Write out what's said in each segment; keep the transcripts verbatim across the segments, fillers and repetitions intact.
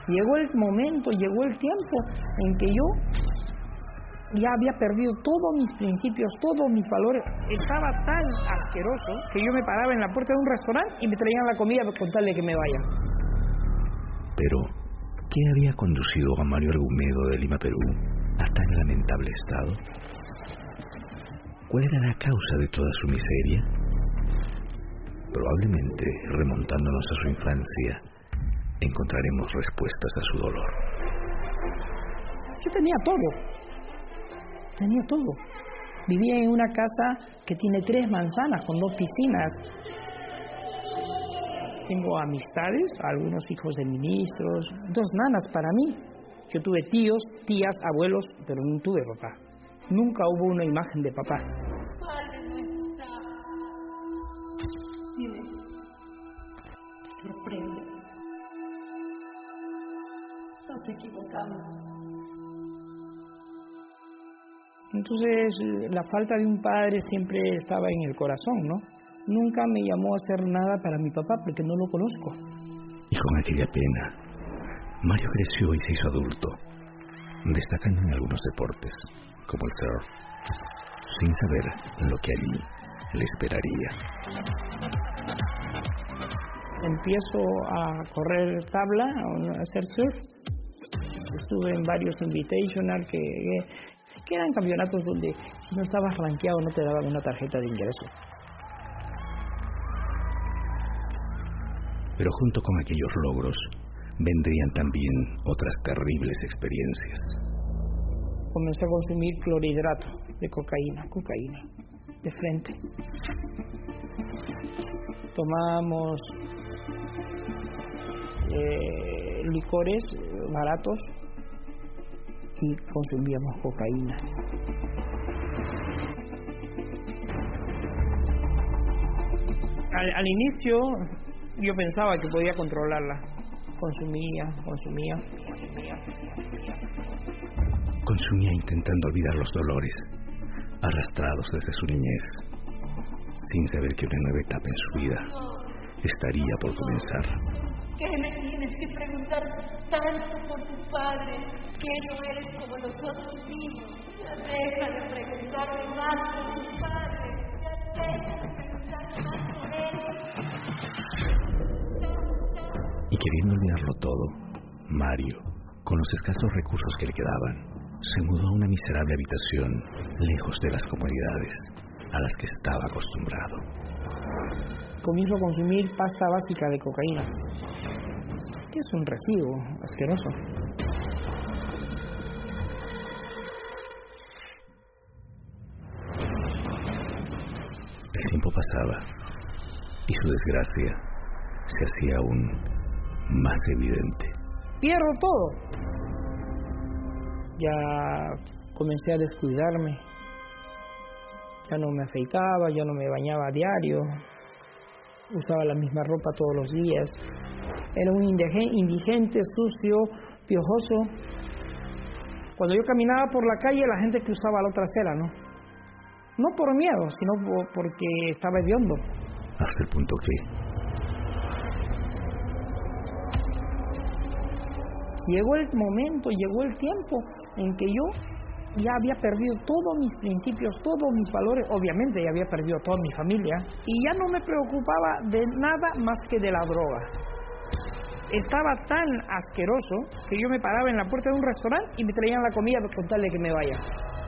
Llegó el momento, llegó el tiempo en que yo ya había perdido todos mis principios, todos mis valores. Estaba tan asqueroso que yo me paraba en la puerta de un restaurante y me traían la comida con tal de que me vaya. Pero, ¿qué había conducido a Mario Argumedo de Lima, Perú, a tan lamentable estado? ¿Cuál era la causa de toda su miseria? Probablemente, remontándonos a su infancia, encontraremos respuestas a su dolor. Yo tenía todo. Tenía todo. Vivía en una casa que tiene tres manzanas con dos piscinas. Tengo amistades, algunos hijos de ministros, dos nanas para mí. Yo tuve tíos, tías, abuelos, pero no tuve papá. Nunca hubo una imagen de papá. Padre no está. Dime, te sorprende. Nos equivocamos. Entonces, la falta de un padre siempre estaba en el corazón, ¿no? Nunca me llamó a hacer nada para mi papá porque no lo conozco. Y con aquella pena, Mario creció y se hizo adulto, destacando en algunos deportes, como el surf, sin saber lo que allí le esperaría. Empiezo a correr tabla, a hacer surf. Estuve en varios invitational que... que eran campeonatos donde si no estabas rankeado no te daban una tarjeta de ingreso. Pero junto con aquellos logros vendrían también otras terribles experiencias. Comencé a consumir clorhidrato de cocaína, cocaína, de frente. Tomamos eh, licores baratos y consumíamos cocaína. Al, al inicio yo pensaba que podía controlarla. Consumía, consumía, consumía, consumía. Consumía intentando olvidar los dolores, arrastrados desde su niñez, sin saber que una nueva etapa en su vida estaría por comenzar. ¿Qué me tienes que preguntar tanto por tu padre? Que no eres como los otros niños. Ya deja de preguntarme más por tu padre. Ya deja de preguntarme más por él. Y queriendo olvidarlo todo, Mario, con los escasos recursos que le quedaban, se mudó a una miserable habitación, lejos de las comodidades a las que estaba acostumbrado. Comienzo a consumir pasta básica de cocaína, que es un residuo asqueroso. El tiempo pasaba y su desgracia se hacía aún más evidente. Pierdo todo. Ya comencé a descuidarme. Ya no me afeitaba, ya no me bañaba a diario. Usaba la misma ropa todos los días. Era un indigente, sucio, piojoso. Cuando yo caminaba por la calle, la gente cruzaba a la otra acera, ¿no? No por miedo, sino por, porque estaba hediondo. Hasta el punto que... Llegó el momento, llegó el tiempo en que yo ya había perdido todos mis principios, todos mis valores. Obviamente ya había perdido toda mi familia. Y ya no me preocupaba de nada más que de la droga. Estaba tan asqueroso que yo me paraba en la puerta de un restaurante y me traían la comida con tal de que me vaya.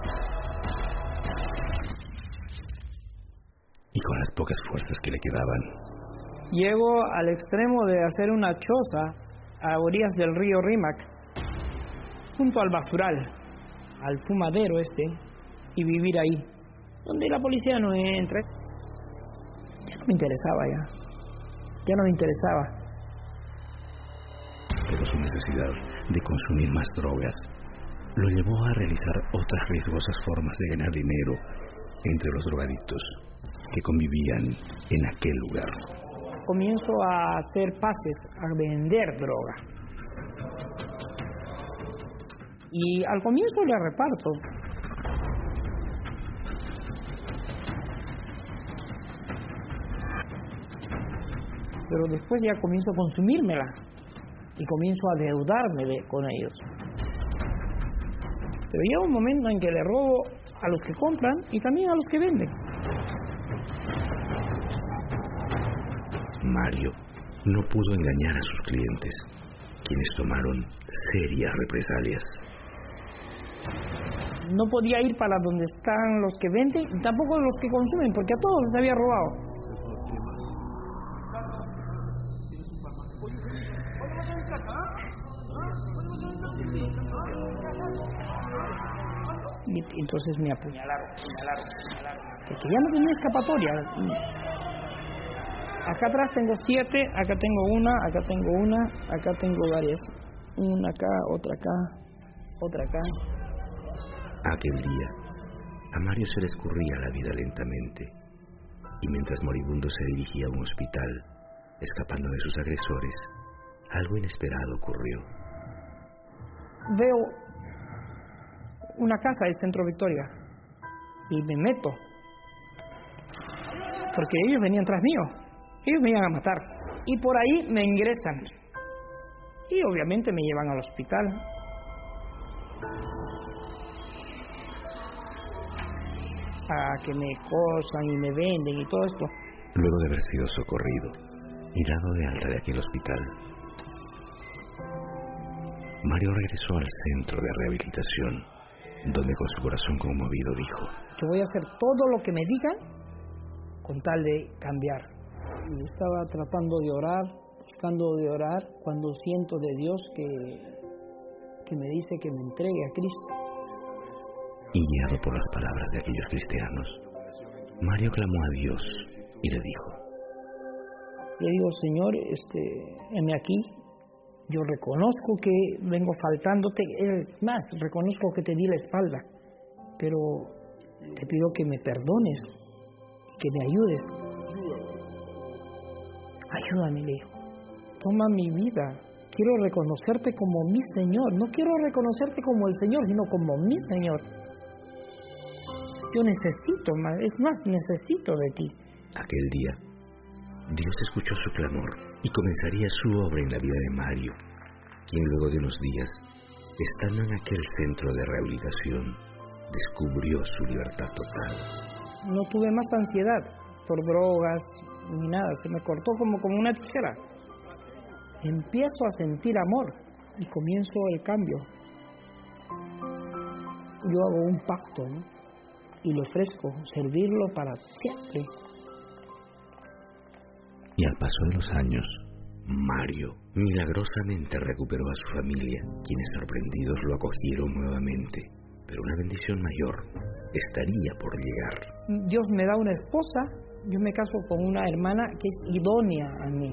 Y con las pocas fuerzas que le quedaban, llego al extremo de hacer una choza a orillas del río Rímac, junto al basural, al fumadero este, y vivir ahí, donde la policía no entra. Ya no me interesaba ya, ya no me interesaba. Pero su necesidad de consumir más drogas lo llevó a realizar otras riesgosas formas de ganar dinero entre los drogadictos que convivían en aquel lugar. Comienzo a hacer pases, a vender droga. Y al comienzo le reparto. Pero después ya comienzo a consumírmela. y comienzo a endeudarme de, con ellos. Pero llega un momento en que le robo a los que compran y también a los que venden. Mario no pudo engañar a sus clientes, quienes tomaron serias represalias. No podía ir para donde están los que venden y tampoco los que consumen, porque a todos les había robado. Y entonces me apuñalaron, apuñalaron, apuñalaron, porque ya no tenía escapatoria. Acá atrás tengo siete, acá tengo una, acá tengo una, acá tengo varias. Una acá, otra acá, otra acá. Aquel día, a Mario se le escurría la vida lentamente, y mientras moribundo se dirigía a un hospital, escapando de sus agresores, algo inesperado ocurrió. Veo una casa del Centro Victoria y me meto, porque ellos venían tras mío, ellos me iban a matar, y por ahí me ingresan, y obviamente me llevan al hospital. A que me cosan y me venden y todo esto. Luego de haber sido socorrido y dado de alta de aquel hospital, Mario regresó al centro de rehabilitación, donde con su corazón conmovido dijo: yo voy a hacer todo lo que me digan con tal de cambiar. Y estaba tratando de orar, buscando de orar, cuando siento de Dios que, que me dice que me entregue a Cristo. Y guiado por las palabras de aquellos cristianos, Mario clamó a Dios y le dijo: le digo, Señor, este, heme aquí, yo reconozco que vengo faltándote, es más, reconozco que te di la espalda, pero te pido que me perdones, que me ayudes. Ayúdame, le digo, toma mi vida, quiero reconocerte como mi Señor, no quiero reconocerte como el Señor, sino como mi Señor. Yo necesito más, es más, necesito de ti. Aquel día, Dios escuchó su clamor y comenzaría su obra en la vida de Mario, quien luego de unos días, estando en aquel centro de rehabilitación, descubrió su libertad total. No tuve más ansiedad por drogas ni nada, se me cortó como, como una tijera. Empiezo a sentir amor y comienzo el cambio. Yo hago un pacto, ¿no? Y le ofrezco servirlo para siempre. Y al paso de los años, Mario milagrosamente recuperó a su familia, quienes sorprendidos lo acogieron nuevamente. Pero una bendición mayor estaría por llegar. Dios me da una esposa, yo me caso con una hermana que es idónea a mí.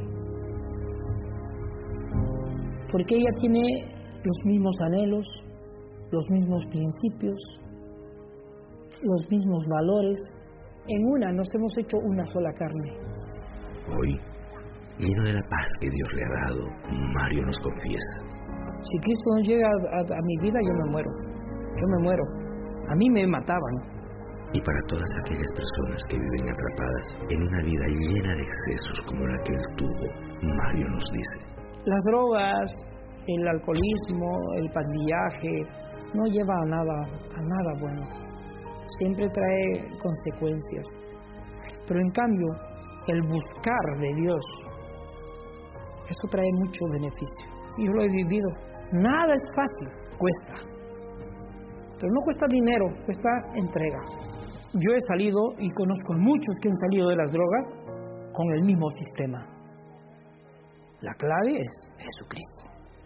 Porque ella tiene los mismos anhelos, los mismos principios, los mismos valores. En una nos hemos hecho una sola carne. Hoy, lleno de la paz que Dios le ha dado, Mario nos confiesa: si Cristo no llega a, a, a mi vida, yo me muero. Yo me muero. A mí me mataban. Y para todas aquellas personas que viven atrapadas en una vida llena de excesos como la que él tuvo, Mario nos dice: las drogas, el alcoholismo, el pandillaje, no lleva a nada, a nada bueno. Siempre trae consecuencias. Pero en cambio, el buscar de Dios, eso trae mucho beneficio. Yo lo he vivido. Nada es fácil, cuesta. Pero no cuesta dinero, cuesta entrega. Yo he salido, y conozco a muchos que han salido de las drogas, con el mismo sistema. La clave es Jesucristo.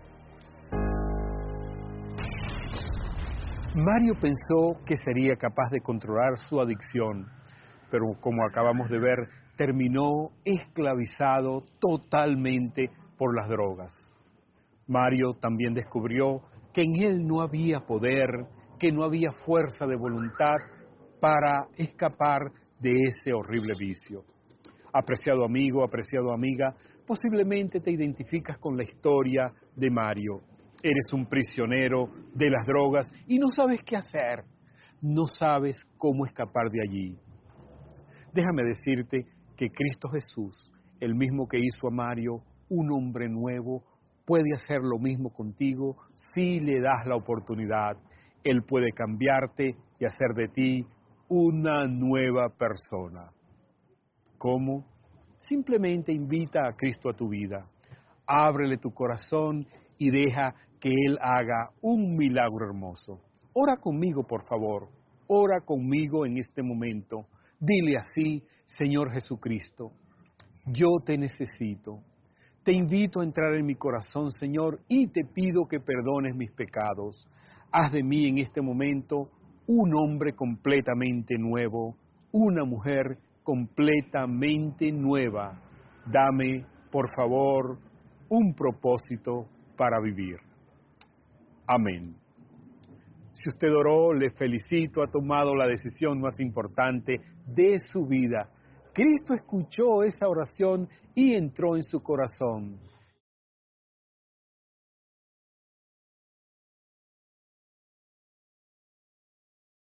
Mario pensó que sería capaz de controlar su adicción, pero como acabamos de ver, terminó esclavizado totalmente por las drogas. Mario también descubrió que en él no había poder, que no había fuerza de voluntad para escapar de ese horrible vicio. Apreciado amigo, apreciado amiga, posiblemente te identificas con la historia de Mario. Eres un prisionero de las drogas y no sabes qué hacer, no sabes cómo escapar de allí. Déjame decirte que Cristo Jesús, el mismo que hizo a Mario un hombre nuevo, puede hacer lo mismo contigo si le das la oportunidad. Él puede cambiarte y hacer de ti una nueva persona. ¿Cómo? Simplemente invita a Cristo a tu vida. Ábrele tu corazón y deja que Él haga un milagro hermoso. Ora conmigo, por favor. Ora conmigo en este momento. Dile así: Señor Jesucristo, yo te necesito. Te invito a entrar en mi corazón, Señor, y te pido que perdones mis pecados. Haz de mí en este momento un hombre completamente nuevo, una mujer completamente nueva. Dame, por favor, un propósito para vivir. Amén. Si usted oró, le felicito, ha tomado la decisión más importante de su vida. Cristo escuchó esa oración y entró en su corazón.